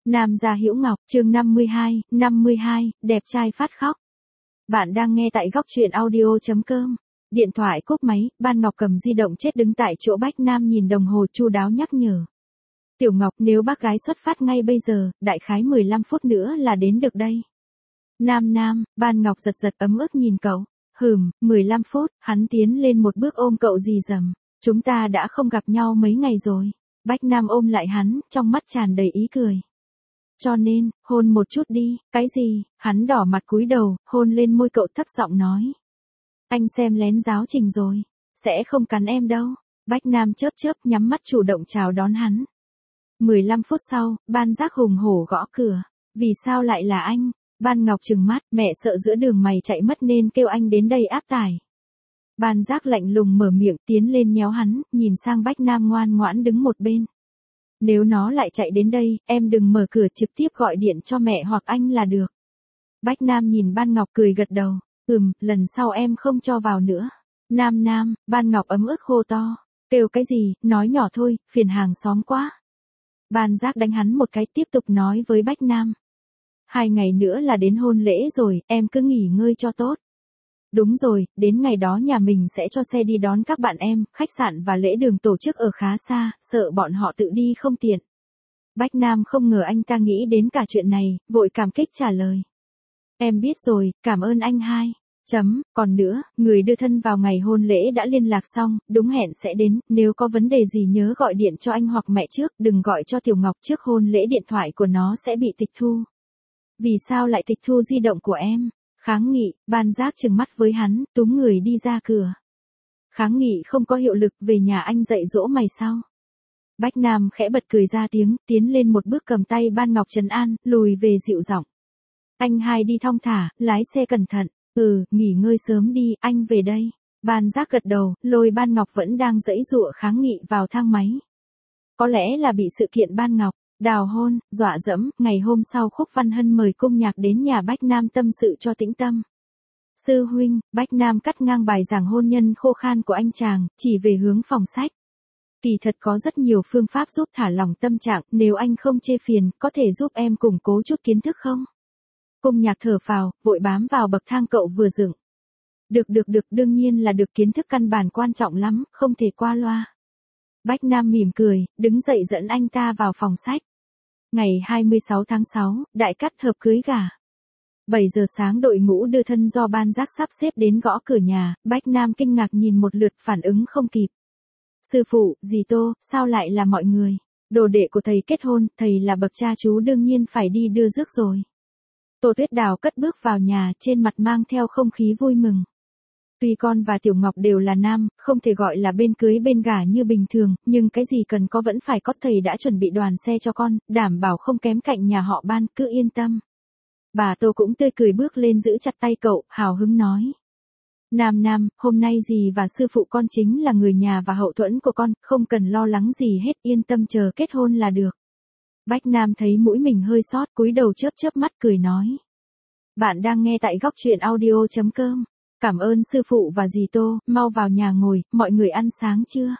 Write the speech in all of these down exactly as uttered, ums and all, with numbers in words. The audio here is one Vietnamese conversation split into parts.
Nam gia Hữu Ngọc, chương năm mươi hai, năm mươi hai, đẹp trai phát khóc. Bạn đang nghe tại góc truyện audio chấm com. Điện thoại cúp máy, Ban Ngọc cầm di động chết đứng tại chỗ. Bách Nam nhìn đồng hồ chu đáo nhắc nhở. Tiểu Ngọc, nếu bác gái xuất phát ngay bây giờ, đại khái mười lăm phút nữa là đến được đây. Nam Nam, Ban Ngọc giật giật ấm ức nhìn cậu. Hừm, mười lăm phút, hắn tiến lên một bước ôm cậu rì rầm. Chúng ta đã không gặp nhau mấy ngày rồi. Bách Nam ôm lại hắn, trong mắt tràn đầy ý cười. Cho nên, hôn một chút đi. Cái gì? Hắn đỏ mặt cúi đầu, hôn lên môi cậu thấp giọng nói. Anh xem lén giáo trình rồi. Sẽ không cắn em đâu. Bách Nam chớp chớp nhắm mắt chủ động chào đón hắn. mười lăm phút sau, Ban Giác hùng hổ gõ cửa. Vì sao lại là anh? Ban Ngọc trừng mắt, mẹ sợ giữa đường mày chạy mất nên kêu anh đến đây áp tải. Ban Giác lạnh lùng mở miệng tiến lên nhéo hắn, nhìn sang Bách Nam ngoan ngoãn đứng một bên. Nếu nó lại chạy đến đây, em đừng mở cửa, trực tiếp gọi điện cho mẹ hoặc anh là được. Bách Nam nhìn Ban Ngọc cười gật đầu. Ừm, lần sau em không cho vào nữa. Nam Nam, Ban Ngọc ấm ức hô to. Kêu cái gì, nói nhỏ thôi, phiền hàng xóm quá. Ban Giác đánh hắn một cái tiếp tục nói với Bách Nam. Hai ngày nữa là đến hôn lễ rồi, em cứ nghỉ ngơi cho tốt. Đúng rồi, đến ngày đó nhà mình sẽ cho xe đi đón các bạn em, khách sạn và lễ đường tổ chức ở khá xa, sợ bọn họ tự đi không tiện. Bách Nam không ngờ anh ta nghĩ đến cả chuyện này, vội cảm kích trả lời. Em biết rồi, cảm ơn anh hai. Chấm, còn nữa, người đưa thân vào ngày hôn lễ đã liên lạc xong, đúng hẹn sẽ đến, nếu có vấn đề gì nhớ gọi điện cho anh hoặc mẹ trước, đừng gọi cho Tiểu Ngọc trước hôn lễ, điện thoại của nó sẽ bị tịch thu. Vì sao lại tịch thu di động của em? Kháng nghị, Ban Giác trừng mắt với hắn, túm người đi ra cửa. Kháng nghị không có hiệu lực, về nhà anh dạy dỗ mày sao? Bách Nam khẽ bật cười ra tiếng, tiến lên một bước cầm tay Ban Ngọc trấn an, lùi về dịu giọng. Anh hai đi thong thả, lái xe cẩn thận. Ừ, nghỉ ngơi sớm đi, anh về đây. Ban Giác gật đầu, lôi Ban Ngọc vẫn đang giãy giụa kháng nghị vào thang máy. Có lẽ là bị sự kiện Ban Ngọc đào hôn, dọa dẫm, ngày hôm sau Khúc Văn Hân mời cung nhạc đến nhà Bách Nam tâm sự cho tĩnh tâm. Sư huynh, Bách Nam cắt ngang bài giảng hôn nhân khô khan của anh chàng, chỉ về hướng phòng sách. Kỳ thật có rất nhiều phương pháp giúp thả lỏng tâm trạng, nếu anh không chê phiền, có thể giúp em củng cố chút kiến thức không? Cung nhạc thở phào, vội bám vào bậc thang cậu vừa dựng. Được được được, đương nhiên là được, kiến thức căn bản quan trọng lắm, không thể qua loa. Bách Nam mỉm cười, đứng dậy dẫn anh ta vào phòng sách. Ngày hai mươi sáu tháng sáu, đại cắt hợp cưới gả. bảy giờ sáng đội ngũ đưa thân do Ban Giác sắp xếp đến gõ cửa nhà, Bách Nam kinh ngạc nhìn một lượt, phản ứng không kịp. Sư phụ, dì Tô, sao lại là mọi người? Đồ đệ của thầy kết hôn, thầy là bậc cha chú đương nhiên phải đi đưa rước rồi. Tô Tuyết Đào cất bước vào nhà, trên mặt mang theo không khí vui mừng. Tuy con và Tiểu Ngọc đều là nam, không thể gọi là bên cưới bên gả như bình thường, nhưng cái gì cần có vẫn phải có, thầy đã chuẩn bị đoàn xe cho con, đảm bảo không kém cạnh nhà họ Ban, cứ yên tâm. Bà Tô cũng tươi cười bước lên giữ chặt tay cậu, hào hứng nói. Nam Nam, hôm nay dì và sư phụ con chính là người nhà và hậu thuẫn của con, không cần lo lắng gì hết, yên tâm chờ kết hôn là được. Bách Nam thấy mũi mình hơi sót, cúi đầu chớp chớp mắt cười nói. Bạn đang nghe tại góc truyện audio chấm com. Cảm ơn sư phụ và dì Tô, mau vào nhà ngồi, mọi người ăn sáng chưa?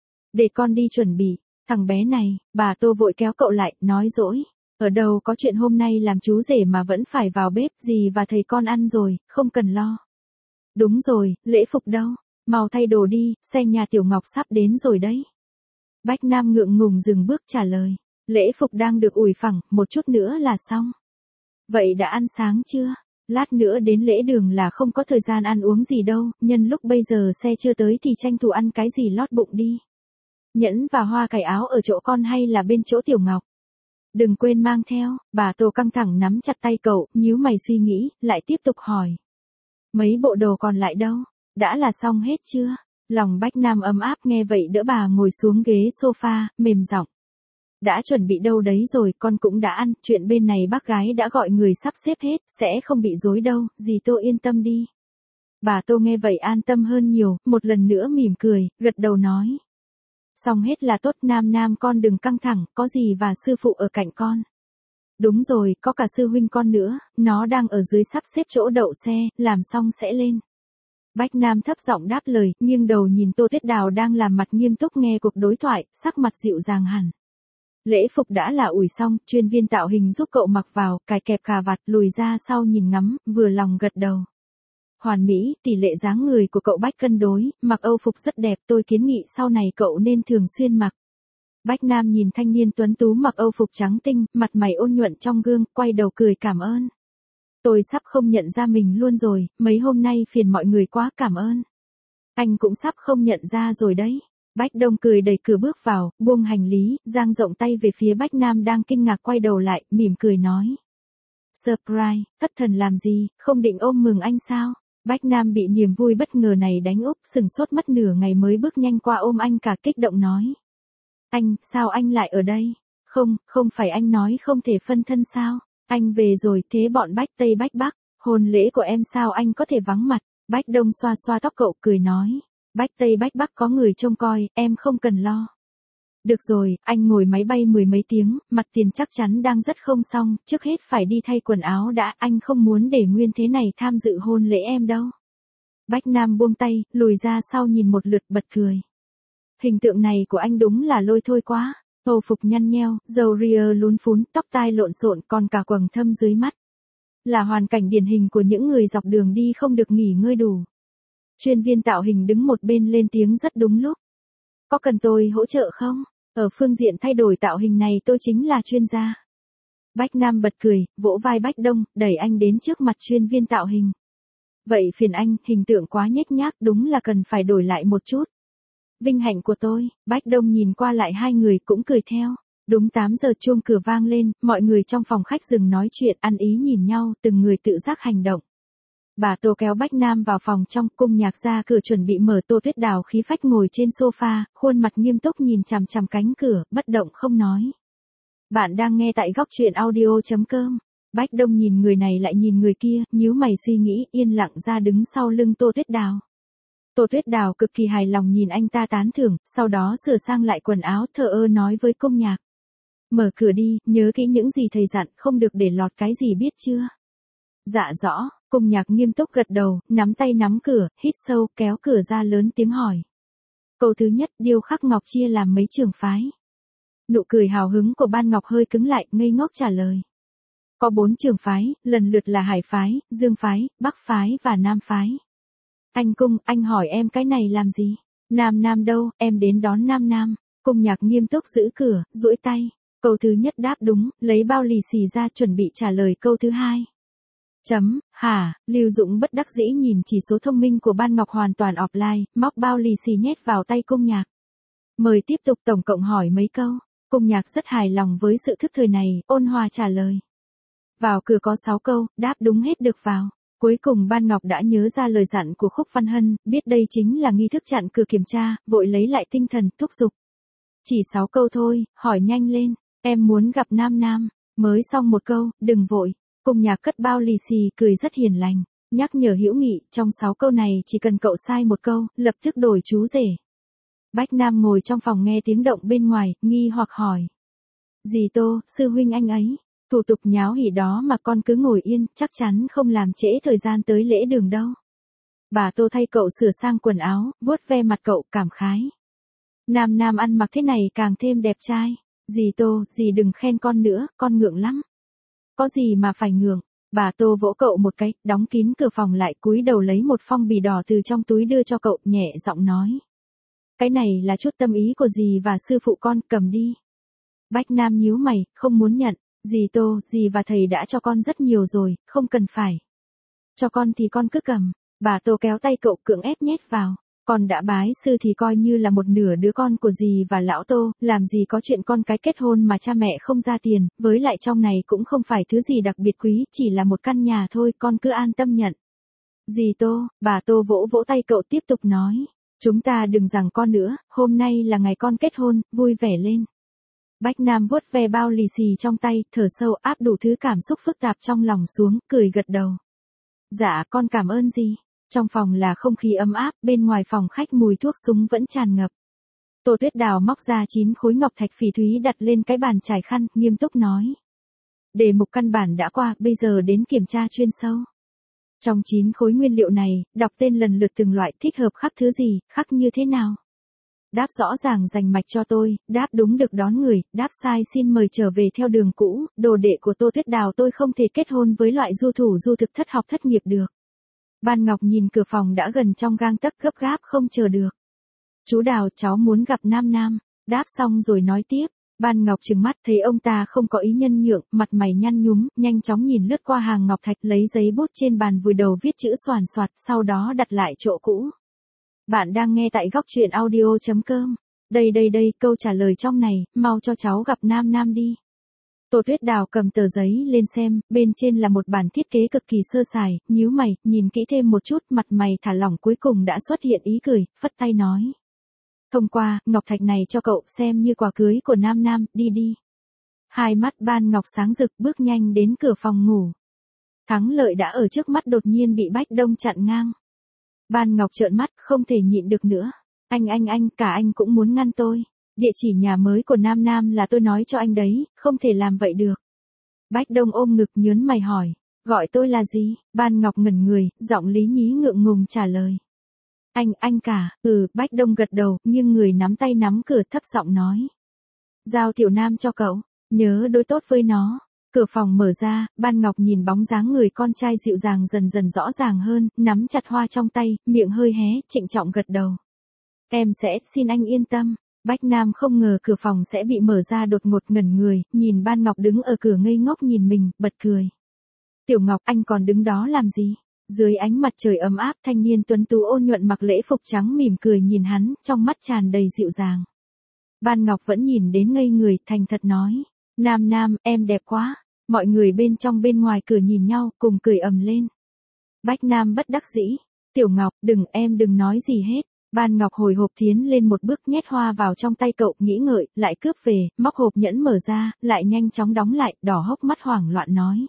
Để con đi chuẩn bị. Thằng bé này, bà Tô vội kéo cậu lại, nói dỗi. Ở đâu có chuyện hôm nay làm chú rể mà vẫn phải vào bếp, dì và thầy con ăn rồi, không cần lo. Đúng rồi, lễ phục đâu? Mau thay đồ đi, xe nhà Tiểu Ngọc sắp đến rồi đấy. Bách Nam ngượng ngùng dừng bước trả lời. Lễ phục đang được ủi phẳng, một chút nữa là xong. Vậy đã ăn sáng chưa? Lát nữa đến lễ đường là không có thời gian ăn uống gì đâu, nhân lúc bây giờ xe chưa tới thì tranh thủ ăn cái gì lót bụng đi. Nhẫn và hoa cài áo ở chỗ con hay là bên chỗ Tiểu Ngọc? Đừng quên mang theo. Bà Tô căng thẳng nắm chặt tay cậu, nhíu mày suy nghĩ, lại tiếp tục hỏi. Mấy bộ đồ còn lại đâu? Đã là xong hết chưa? Lòng Bách Nam ấm áp nghe vậy đỡ bà ngồi xuống ghế sofa, mềm giọng. Đã chuẩn bị đâu đấy rồi, con cũng đã ăn, chuyện bên này bác gái đã gọi người sắp xếp hết, sẽ không bị rối đâu, dì Tô yên tâm đi. Bà Tô nghe vậy an tâm hơn nhiều, một lần nữa mỉm cười, gật đầu nói. Xong hết là tốt. Nam Nam con đừng căng thẳng, có dì và sư phụ ở cạnh con. Đúng rồi, có cả sư huynh con nữa, nó đang ở dưới sắp xếp chỗ đậu xe, làm xong sẽ lên. Bách Nam thấp giọng đáp lời, nghiêng đầu nhìn Tô Tuyết Đào đang làm mặt nghiêm túc nghe cuộc đối thoại, sắc mặt dịu dàng hẳn. Lễ phục đã là ủi xong, chuyên viên tạo hình giúp cậu mặc vào, cài kẹp cà vạt, lùi ra sau nhìn ngắm, vừa lòng gật đầu. Hoàn mỹ, tỷ lệ dáng người của cậu Bách cân đối, mặc Âu phục rất đẹp, tôi kiến nghị sau này cậu nên thường xuyên mặc. Bách Nam nhìn thanh niên tuấn tú mặc Âu phục trắng tinh, mặt mày ôn nhuận trong gương, quay đầu cười cảm ơn. Tôi sắp không nhận ra mình luôn rồi, mấy hôm nay phiền mọi người quá, cảm ơn. Anh cũng sắp không nhận ra rồi đấy. Bách Đông cười đẩy cửa bước vào, buông hành lý, dang rộng tay về phía Bách Nam đang kinh ngạc quay đầu lại, mỉm cười nói. Surprise, thất thần làm gì, không định ôm mừng anh sao? Bách Nam bị niềm vui bất ngờ này đánh úp, sừng sốt mất nửa ngày mới bước nhanh qua ôm anh, cả kích động nói. Anh, sao anh lại ở đây? Không, không phải anh nói không thể phân thân sao? Anh về rồi, thế bọn Bách Tây Bách Bắc, hôn lễ của em sao anh có thể vắng mặt? Bách Đông xoa xoa tóc cậu cười nói. Bách Tây Bách Bắc có người trông coi, em không cần lo. Được rồi, anh ngồi máy bay mười mấy tiếng, mặt tiền chắc chắn đang rất không xong, trước hết phải đi thay quần áo đã, anh không muốn để nguyên thế này tham dự hôn lễ em đâu. Bách Nam buông tay, lùi ra sau nhìn một lượt bật cười. Hình tượng này của anh đúng là lôi thôi quá, Âu phục nhăn nheo, râu ria lún phún, tóc tai lộn xộn, còn cả quầng thâm dưới mắt. Là hoàn cảnh điển hình của những người dọc đường đi không được nghỉ ngơi đủ. Chuyên viên tạo hình đứng một bên lên tiếng rất đúng lúc. Có cần tôi hỗ trợ không? Ở phương diện thay đổi tạo hình này tôi chính là chuyên gia. Bách Nam bật cười, vỗ vai Bách Đông, đẩy anh đến trước mặt chuyên viên tạo hình. Vậy phiền anh, hình tượng quá nhếch nhác, đúng là cần phải đổi lại một chút. Vinh hạnh của tôi, Bách Đông nhìn qua lại hai người cũng cười theo. Đúng tám giờ chuông cửa vang lên, mọi người trong phòng khách dừng nói chuyện, ăn ý nhìn nhau, từng người tự giác hành động. Bà Tô kéo Bách Nam vào phòng trong, cung nhạc ra cửa chuẩn bị mở. Tô Tuyết Đào khí phách ngồi trên sofa, khuôn mặt nghiêm túc nhìn chằm chằm cánh cửa, bất động không nói. Bạn đang nghe tại góc truyện audio chấm com. Bách Đông nhìn người này lại nhìn người kia, nhíu mày suy nghĩ, yên lặng ra đứng sau lưng Tô Tuyết Đào. Tô Tuyết Đào cực kỳ hài lòng nhìn anh ta tán thưởng, sau đó sửa sang lại quần áo, thờ ơ nói với cung nhạc. Mở cửa đi, nhớ kỹ những gì thầy dặn, không được để lọt cái gì biết chưa? Dạ rõ, cung nhạc nghiêm túc gật đầu, nắm tay nắm cửa, hít sâu, kéo cửa ra lớn tiếng hỏi. Câu thứ nhất, điêu khắc ngọc chia làm mấy trường phái? Nụ cười hào hứng của Ban Ngọc hơi cứng lại, ngây ngốc trả lời. Có bốn trường phái, lần lượt là Hải phái, Dương phái, Bắc phái và Nam phái. Anh Cung, anh hỏi em cái này làm gì? Nam Nam đâu, em đến đón Nam Nam. Cung nhạc nghiêm túc giữ cửa, duỗi tay. Câu thứ nhất đáp đúng, lấy bao lì xì ra chuẩn bị trả lời câu thứ hai. Chấm, hả, Lưu Dũng bất đắc dĩ nhìn chỉ số thông minh của Ban Ngọc hoàn toàn offline, móc bao lì xì nhét vào tay cung nhạc. Mời tiếp tục tổng cộng hỏi mấy câu. Cung nhạc rất hài lòng với sự thức thời này, ôn hòa trả lời. Vào cửa có sáu câu, đáp đúng hết được vào. Cuối cùng Ban Ngọc đã nhớ ra lời dặn của Khúc Văn Hân, biết đây chính là nghi thức chặn cửa kiểm tra, vội lấy lại tinh thần, thúc giục. Chỉ sáu câu thôi, hỏi nhanh lên, em muốn gặp Nam Nam. Mới xong một câu, đừng vội. Cung nhạc cất bao lì xì, cười rất hiền lành, nhắc nhở hữu nghị, trong sáu câu này chỉ cần cậu sai một câu, lập tức đổi chú rể. Bách Nam ngồi trong phòng nghe tiếng động bên ngoài, nghi hoặc hỏi. Dì Tô, sư huynh anh ấy, thủ tục nháo hỉ đó mà con cứ ngồi yên, chắc chắn không làm trễ thời gian tới lễ đường đâu. Bà Tô thay cậu sửa sang quần áo, vuốt ve mặt cậu, cảm khái. Nam Nam ăn mặc thế này càng thêm đẹp trai. Dì Tô, dì đừng khen con nữa, con ngượng lắm. Có gì mà phải ngượng. Bà Tô vỗ cậu một cái, đóng kín cửa phòng lại, cúi đầu lấy một phong bì đỏ từ trong túi đưa cho cậu, nhẹ giọng nói. Cái này là chút tâm ý của dì và sư phụ con, cầm đi. Bách Nam nhíu mày, không muốn nhận. Dì Tô, dì và thầy đã cho con rất nhiều rồi, không cần phải. Cho con thì con cứ cầm. Bà Tô kéo tay cậu cưỡng ép nhét vào. Con đã bái sư thì coi như là một nửa đứa con của dì và lão Tô, làm gì có chuyện con cái kết hôn mà cha mẹ không ra tiền, với lại trong này cũng không phải thứ gì đặc biệt quý, chỉ là một căn nhà thôi, con cứ an tâm nhận. Dì Tô, bà Tô vỗ vỗ tay cậu tiếp tục nói, chúng ta đừng giằng co nữa, hôm nay là ngày con kết hôn, vui vẻ lên. Bách Nam vuốt ve bao lì xì trong tay, thở sâu áp đủ thứ cảm xúc phức tạp trong lòng xuống, cười gật đầu. Dạ, con cảm ơn dì. Trong phòng là không khí ấm áp, bên ngoài phòng khách mùi thuốc súng vẫn tràn ngập. Tô Tuyết Đào móc ra chín khối ngọc thạch phỉ thúy đặt lên cái bàn trải khăn, nghiêm túc nói. Đề mục căn bản đã qua, bây giờ đến kiểm tra chuyên sâu. Trong chín khối nguyên liệu này, đọc tên lần lượt từng loại, thích hợp khắc thứ gì, khắc như thế nào. Đáp rõ ràng rành mạch cho tôi, đáp đúng được đón người, đáp sai xin mời trở về theo đường cũ, đồ đệ của Tô Tuyết Đào tôi không thể kết hôn với loại du thủ du thực thất học thất nghiệp được. Ban Ngọc nhìn cửa phòng đã gần trong gang tấc gấp gáp không chờ được. Chú Đào cháu muốn gặp Nam Nam, đáp xong rồi nói tiếp. Ban Ngọc trừng mắt thấy ông ta không có ý nhân nhượng, mặt mày nhăn nhúm, nhanh chóng nhìn lướt qua hàng ngọc thạch lấy giấy bút trên bàn vùi đầu viết chữ xoàn xoạt, sau đó đặt lại chỗ cũ. Bạn đang nghe tại góc truyện audio chấm com. Đây đây đây, câu trả lời trong này, mau cho cháu gặp Nam Nam đi. Tô Tuyết Đào cầm tờ giấy lên xem, bên trên là một bản thiết kế cực kỳ sơ sài, nhíu mày, nhìn kỹ thêm một chút, mặt mày thả lỏng cuối cùng đã xuất hiện ý cười, phất tay nói. Thông qua, ngọc thạch này cho cậu xem như quà cưới của Nam Nam, đi đi. Hai mắt Ban Ngọc sáng rực bước nhanh đến cửa phòng ngủ. Thắng lợi đã ở trước mắt đột nhiên bị Bách Đông chặn ngang. Ban Ngọc trợn mắt, không thể nhịn được nữa. Anh anh anh, cả anh cũng muốn ngăn tôi. Địa chỉ nhà mới của Nam Nam là tôi nói cho anh đấy, không thể làm vậy được. Bách Đông ôm ngực nhớn mày hỏi, gọi tôi là gì? Ban Ngọc ngẩn người, giọng lý nhí ngượng ngùng trả lời. Anh, anh cả, ừ, Bách Đông gật đầu, nghiêng người nắm tay nắm cửa thấp giọng nói. Giao Tiểu Nam cho cậu, nhớ đối tốt với nó. Cửa phòng mở ra, Ban Ngọc nhìn bóng dáng người con trai dịu dàng dần dần rõ ràng hơn, nắm chặt hoa trong tay, miệng hơi hé, trịnh trọng gật đầu. Em sẽ, xin anh yên tâm. Bách Nam không ngờ cửa phòng sẽ bị mở ra đột ngột ngẩn người, nhìn Ban Ngọc đứng ở cửa ngây ngốc nhìn mình, bật cười. Tiểu Ngọc, anh còn đứng đó làm gì? Dưới ánh mặt trời ấm áp, thanh niên tuấn tú ôn nhuận mặc lễ phục trắng mỉm cười nhìn hắn, trong mắt tràn đầy dịu dàng. Ban Ngọc vẫn nhìn đến ngây người, thành thật nói. Nam Nam, em đẹp quá. Mọi người bên trong bên ngoài cửa nhìn nhau, cùng cười ầm lên. Bách Nam bất đắc dĩ. Tiểu Ngọc, đừng, em đừng nói gì hết. Ban Ngọc hồi hộp tiến lên một bước nhét hoa vào trong tay cậu, nghĩ ngợi, lại cướp về, móc hộp nhẫn mở ra, lại nhanh chóng đóng lại, đỏ hốc mắt hoảng loạn nói.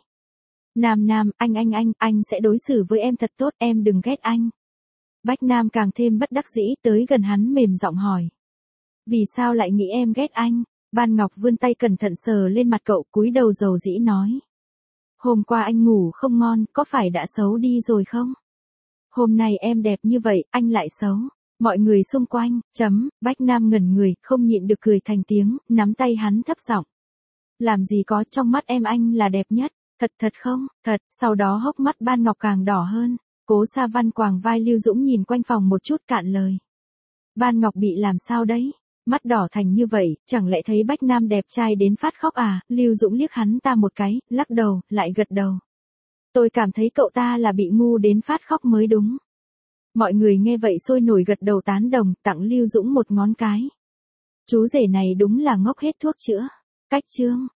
Nam Nam, anh anh anh, anh sẽ đối xử với em thật tốt, em đừng ghét anh. Bách Nam càng thêm bất đắc dĩ, tới gần hắn mềm giọng hỏi. Vì sao lại nghĩ em ghét anh? Ban Ngọc vươn tay cẩn thận sờ lên mặt cậu, cúi đầu dầu dĩ nói. Hôm qua anh ngủ không ngon, có phải đã xấu đi rồi không? Hôm nay em đẹp như vậy, anh lại xấu. Mọi người xung quanh, chấm, Bách Nam ngẩn người, không nhịn được cười thành tiếng, nắm tay hắn thấp giọng. Làm gì có, trong mắt em anh là đẹp nhất. Thật thật không? Thật, sau đó hốc mắt Ban Ngọc càng đỏ hơn. Cố Sa Văn quàng vai Lưu Dũng nhìn quanh phòng một chút cạn lời. Ban Ngọc bị làm sao đấy? Mắt đỏ thành như vậy, chẳng lẽ thấy Bách Nam đẹp trai đến phát khóc à? Lưu Dũng liếc hắn ta một cái, lắc đầu, lại gật đầu. Tôi cảm thấy cậu ta là bị ngu đến phát khóc mới đúng. Mọi người nghe vậy sôi nổi gật đầu tán đồng, tặng Lưu Dũng một ngón cái. Chú rể này đúng là ngốc hết thuốc chữa. Cách chương.